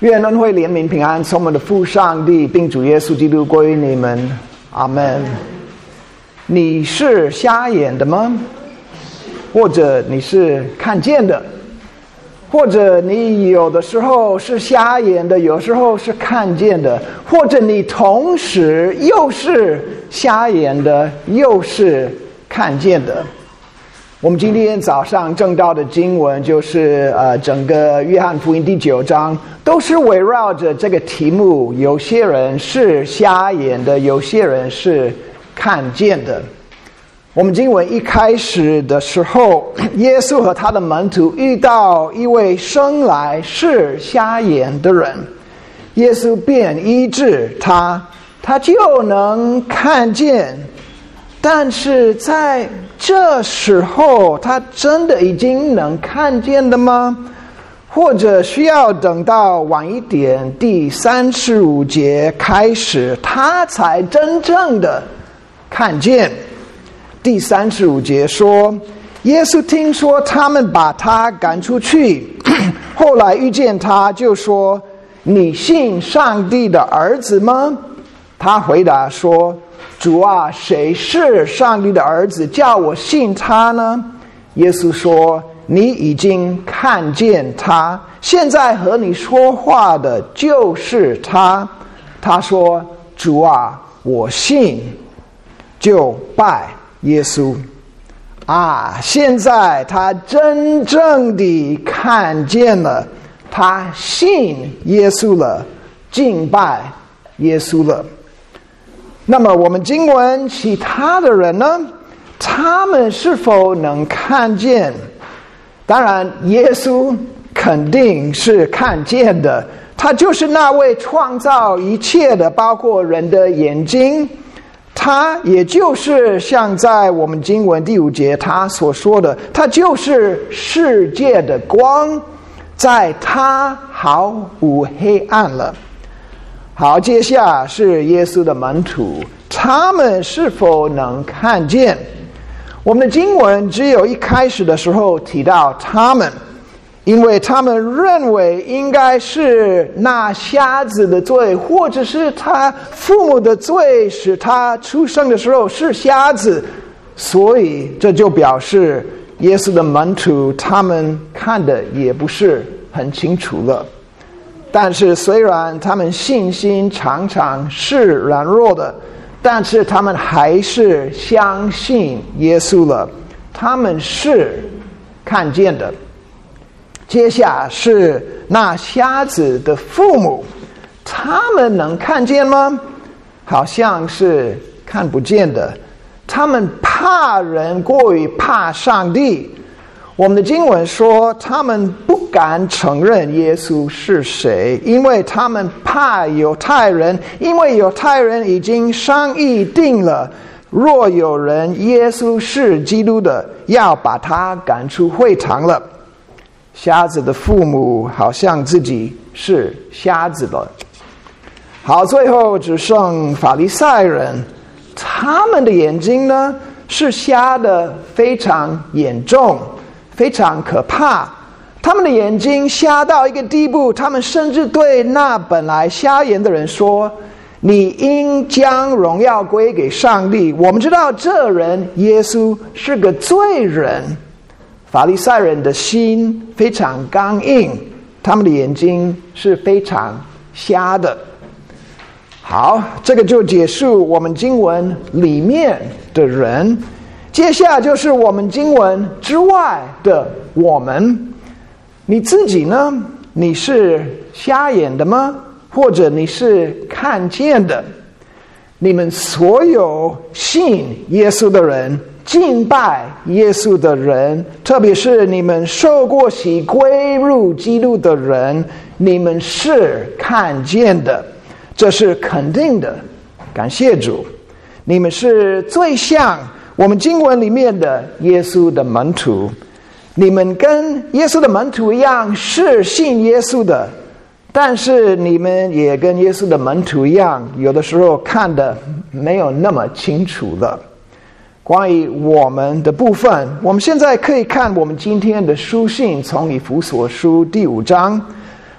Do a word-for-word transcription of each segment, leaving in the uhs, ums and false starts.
愿恩惠怜悯平安从我们的父上帝并主耶稣基督归于你们，阿们。你是瞎眼的吗？或者你是看见的？或者你有的时候是瞎眼的，有时候是看见的？或者你同时又是瞎眼的，又是看见的？我们今天早上正道的经文就是呃，整个约翰福音第九章都是围绕着这个题目，有些人是瞎眼的，有些人是看见的。我们经文一开始的时候，耶稣和他的门徒遇到一位生来是瞎眼的人，耶稣便医治他，他就能看见。但是在这时候，他真的已经能看见了吗？或者需要等到晚一点，第三十五节开始，他才真正的看见。第三十五节说，耶稣听说他们把他赶出去，后来遇见他，就说：“你信上帝的儿子吗？”他回答说：“主啊，谁是上帝的儿子，叫我信他呢？”耶稣说：“你已经看见他，现在和你说话的就是他。”他说：“主啊，我信。”就拜耶稣。啊，现在他真正地看见了，他信耶稣了，敬拜耶稣了。那么我们经文其他的人呢？他们是否能看见？当然耶稣肯定是看见的，他就是那位创造一切的，包括人的眼睛。他也就是像在我们经文第五节他所说的，他就是世界的光，在他毫无黑暗了。好，接下来是耶稣的门徒，他们是否能看见？我们的经文只有一开始的时候提到他们，因为他们认为应该是那瞎子的罪，或者是他父母的罪，使他出生的时候是瞎子，所以这就表示耶稣的门徒他们看的也不是很清楚了。但是虽然他们信心常常是软弱的，但是他们还是相信耶稣了，他们是看见的。接下来是那瞎子的父母，他们能看见吗？好像是看不见的。他们怕人过于怕上帝。我们的经文说，他们不敢承认耶稣是谁，因为他们怕犹太人，因为犹太人已经商议定了，若有人耶稣是基督的，要把他赶出会堂了。瞎子的父母好像自己是瞎子了。好，最后只剩法利赛人，他们的眼睛呢是瞎的非常严重，非常可怕。他们的眼睛瞎到一个地步，他们甚至对那本来瞎眼的人说：“你应将荣耀归给上帝。”我们知道这人耶稣是个罪人。法利赛人的心非常刚硬，他们的眼睛是非常瞎的。好，这个就结束我们经文里面的人。接下来就是我们经文之外的我们。你自己呢？你是瞎眼的吗？或者你是看见的？你们所有信耶稣的人，敬拜耶稣的人，特别是你们受过洗归入基督的人，你们是看见的，这是肯定的。感谢主，你们是最像我们经文里面的耶稣的门徒。你们跟耶稣的门徒一样是信耶稣的，但是你们也跟耶稣的门徒一样，有的时候看得没有那么清楚了。关于我们的部分，我们现在可以看我们今天的书信，从以弗所书第五章。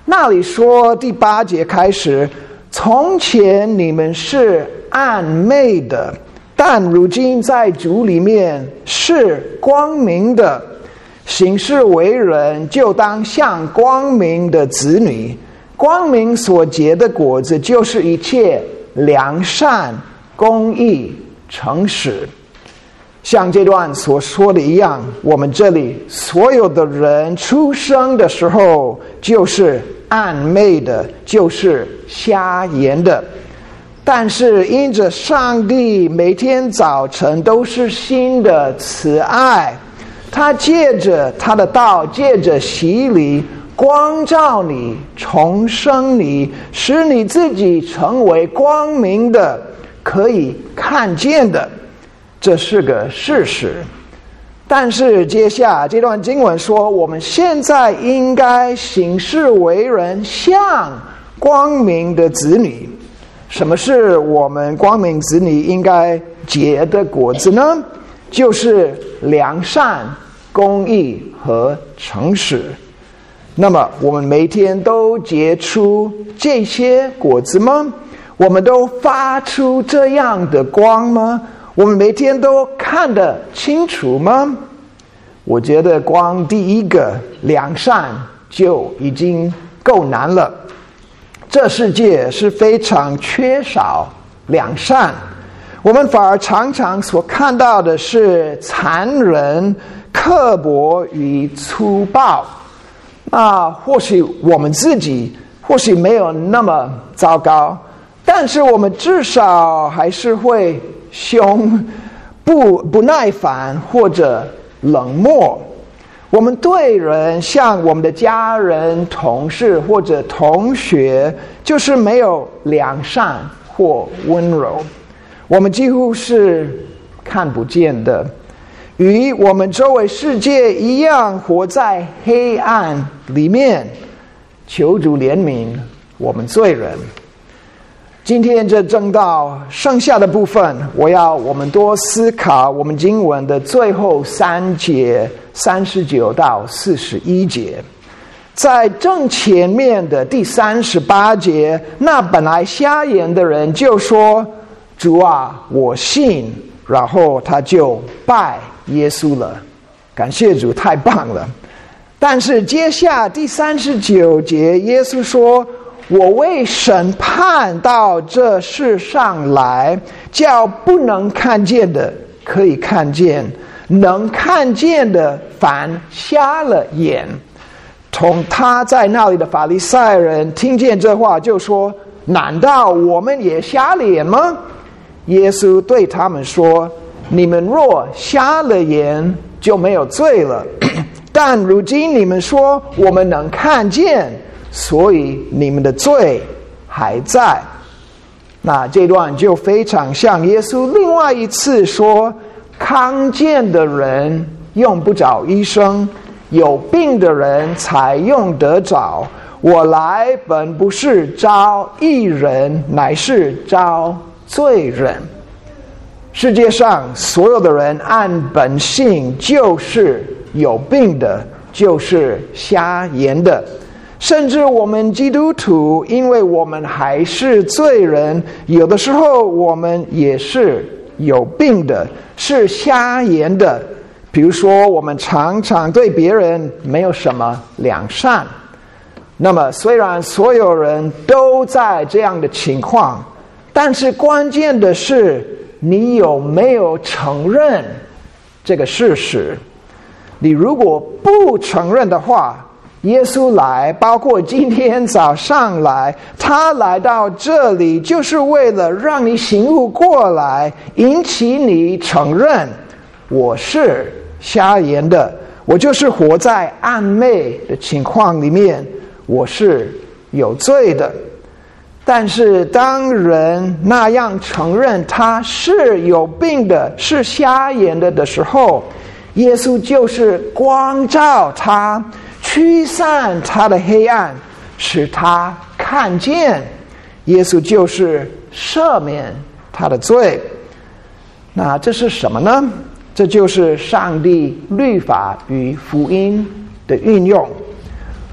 那里说第八节开始，从前你们是暗昧的，但如今在主里面是光明的，行事为人就当像光明的子女。光明所结的果子就是一切良善、公义、诚实。像这段所说的一样，我们这里所有的人出生的时候就是暗昧的，就是瞎眼的，但是因着上帝每天早晨都是新的慈爱，他借着他的道，借着洗礼光照你，重生你，使你自己成为光明的，可以看见的，这是个事实。但是接下这段经文说，我们现在应该行事为人像光明的子女。什么是我们光明子女应该结的果子呢？就是良善、公义和诚实。那么我们每天都结出这些果子吗？我们都发出这样的光吗？我们每天都看得清楚吗？我觉得光第一个良善就已经够难了。这世界是非常缺少良善，我们反而常常所看到的是残忍、刻薄与粗暴。那或许我们自己或许没有那么糟糕，但是我们至少还是会凶、不不耐烦或者冷漠。我们对人，像我们的家人、同事或者同学，就是没有良善或温柔。我们几乎是看不见的，与我们周围世界一样活在黑暗里面。求主怜悯我们罪人。今天这正道剩下的部分，我要我们多思考我们经文的最后三节，三十九到四十一节。在正前面的第三十八节，那本来瞎眼的人就说：“主啊，我信。”然后他就拜耶稣了。感谢主，太棒了。但是接下第三十九节，耶稣说：“我为审判到这世上来，叫不能看见的可以看见，能看见的反瞎了眼。”同他在那里的法利赛人听见这话，就说：“难道我们也瞎了眼吗？”耶稣对他们说：“你们若瞎了眼，就没有罪了。但如今你们说我们能看见，所以你们的罪还在。”那这段就非常像耶稣另外一次说：“康健的人用不着医生，有病的人才用得着。我来本不是招义人，乃是招罪人。”世界上所有的人按本性就是有病的，就是瞎眼的。甚至我们基督徒，因为我们还是罪人，有的时候我们也是有病的，是瞎眼的。比如说我们常常对别人没有什么良善。那么虽然所有人都在这样的情况，但是关键的是你有没有承认这个事实。你如果不承认的话，耶稣来，包括今天早上来，他来到这里就是为了让你醒悟过来，引起你承认我是瞎眼的，我就是活在暗昧的情况里面，我是有罪的。但是当人那样承认他是有病的，是瞎眼的的时候，耶稣就是光照他，驱散他的黑暗，使他看见。耶稣就是赦免他的罪。那这是什么呢？这就是上帝律法与福音的运用。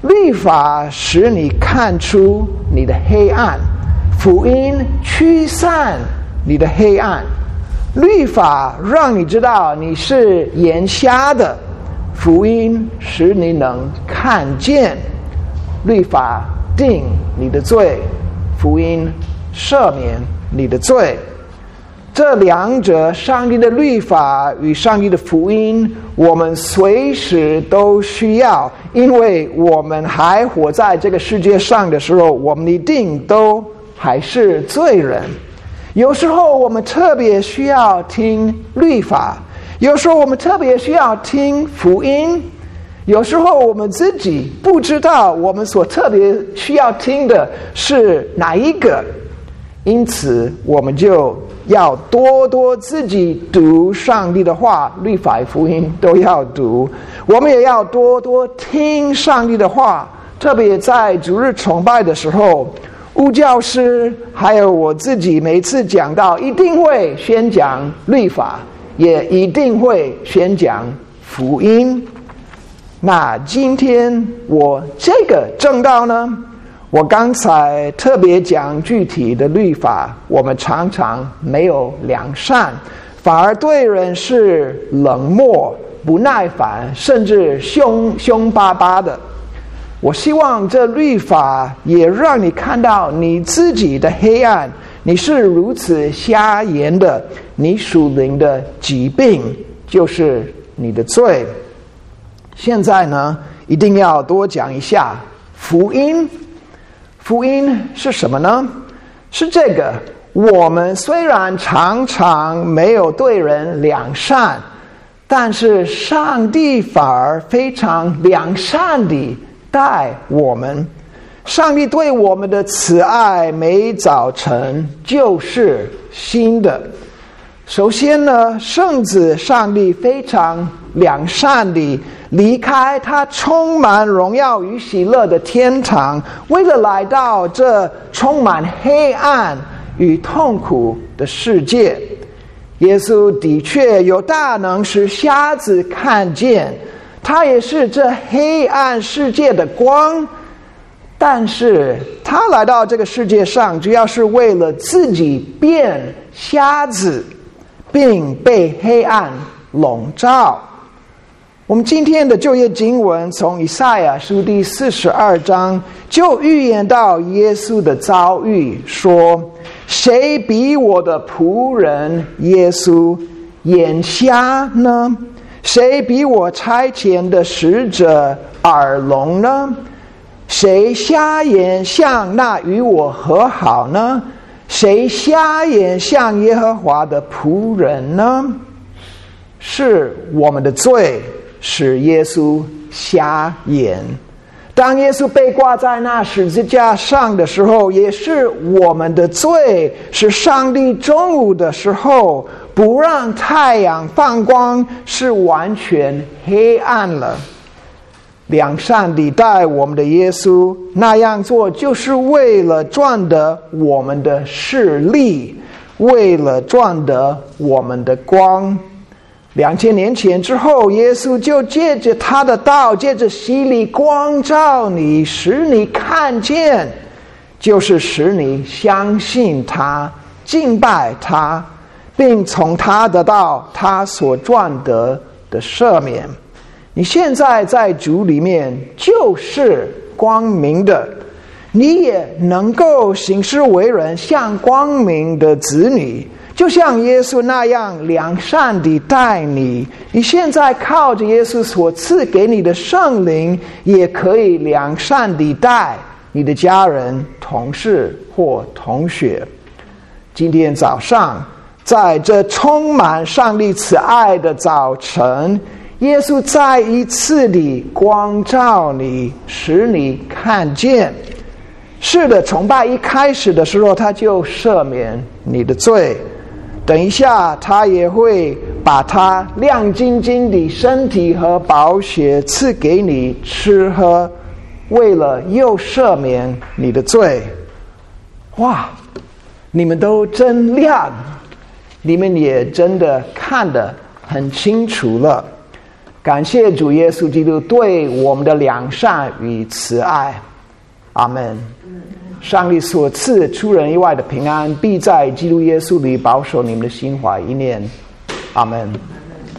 律法使你看出你的黑暗，福音驱散你的黑暗。律法让你知道你是眼瞎的，福音使你能看见。律法定你的罪，福音赦免你的罪。这两者，上帝的律法与上帝的福音，我们随时都需要，因为我们还活在这个世界上的时候，我们一定都还是罪人。有时候我们特别需要听律法，有时候我们特别需要听福音，有时候我们自己不知道我们所特别需要听的是哪一个，因此我们就要多多自己读上帝的话，律法福音都要读。我们也要多多听上帝的话，特别在主日崇拜的时候，巫教师还有我自己每次讲到一定会宣讲律法，也一定会宣讲福音。那今天我这个正道呢，我刚才特别讲具体的律法，我们常常没有良善，反而对人是冷漠、不耐烦，甚至凶凶巴巴的。我希望这律法也让你看到你自己的黑暗，你是如此瞎眼的，你属灵的疾病就是你的罪。现在呢，一定要多讲一下福音。福音是什么呢？是这个，我们虽然常常没有对人良善，但是上帝反而非常良善地待我们。上帝对我们的慈爱每早晨就是新的。首先呢，圣子上帝非常良善地离开他充满荣耀与喜乐的天堂，为了来到这充满黑暗与痛苦的世界。耶稣的确有大能使瞎子看见，他也是这黑暗世界的光，但是他来到这个世界上，主要是为了自己变瞎子，并被黑暗笼罩。我们今天的旧约经文从以赛亚书第四十二章就预言到耶稣的遭遇，说：谁比我的仆人耶稣眼瞎呢？谁比我差遣的使者耳聋呢？谁瞎眼向那与我和好呢？谁瞎眼向耶和华的仆人呢？是我们的罪使耶稣瞎眼。当耶稣被挂在那十字架上的时候，也是我们的罪使上帝中午的时候不让太阳放光，是完全黑暗了。良善地待我们的耶稣那样做，就是为了赚得我们的视力，为了赚得我们的光。两千年前之后，耶稣就借着他的道，借着洗礼光照你，使你看见，就是使你相信他，敬拜他，并从他得到他所赚得的赦免。你现在在主里面就是光明的，你也能够行事为人像光明的子女，就像耶稣那样良善地待你。你现在靠着耶稣所赐给你的圣灵，也可以良善地待你的家人、同事或同学。今天早上，在这充满上帝慈爱的早晨，耶稣再一次地光照你，使你看见。是的，崇拜一开始的时候，他就赦免你的罪。等一下，他也会把他亮晶晶的身体和宝血赐给你吃喝，为了又赦免你的罪。哇，你们都真亮，你们也真的看得很清楚了。 感谢主耶稣基督对我们的良善与慈爱。阿们。上帝所赐出人意外的平安，必在基督耶稣里保守你们的心怀意念。阿们。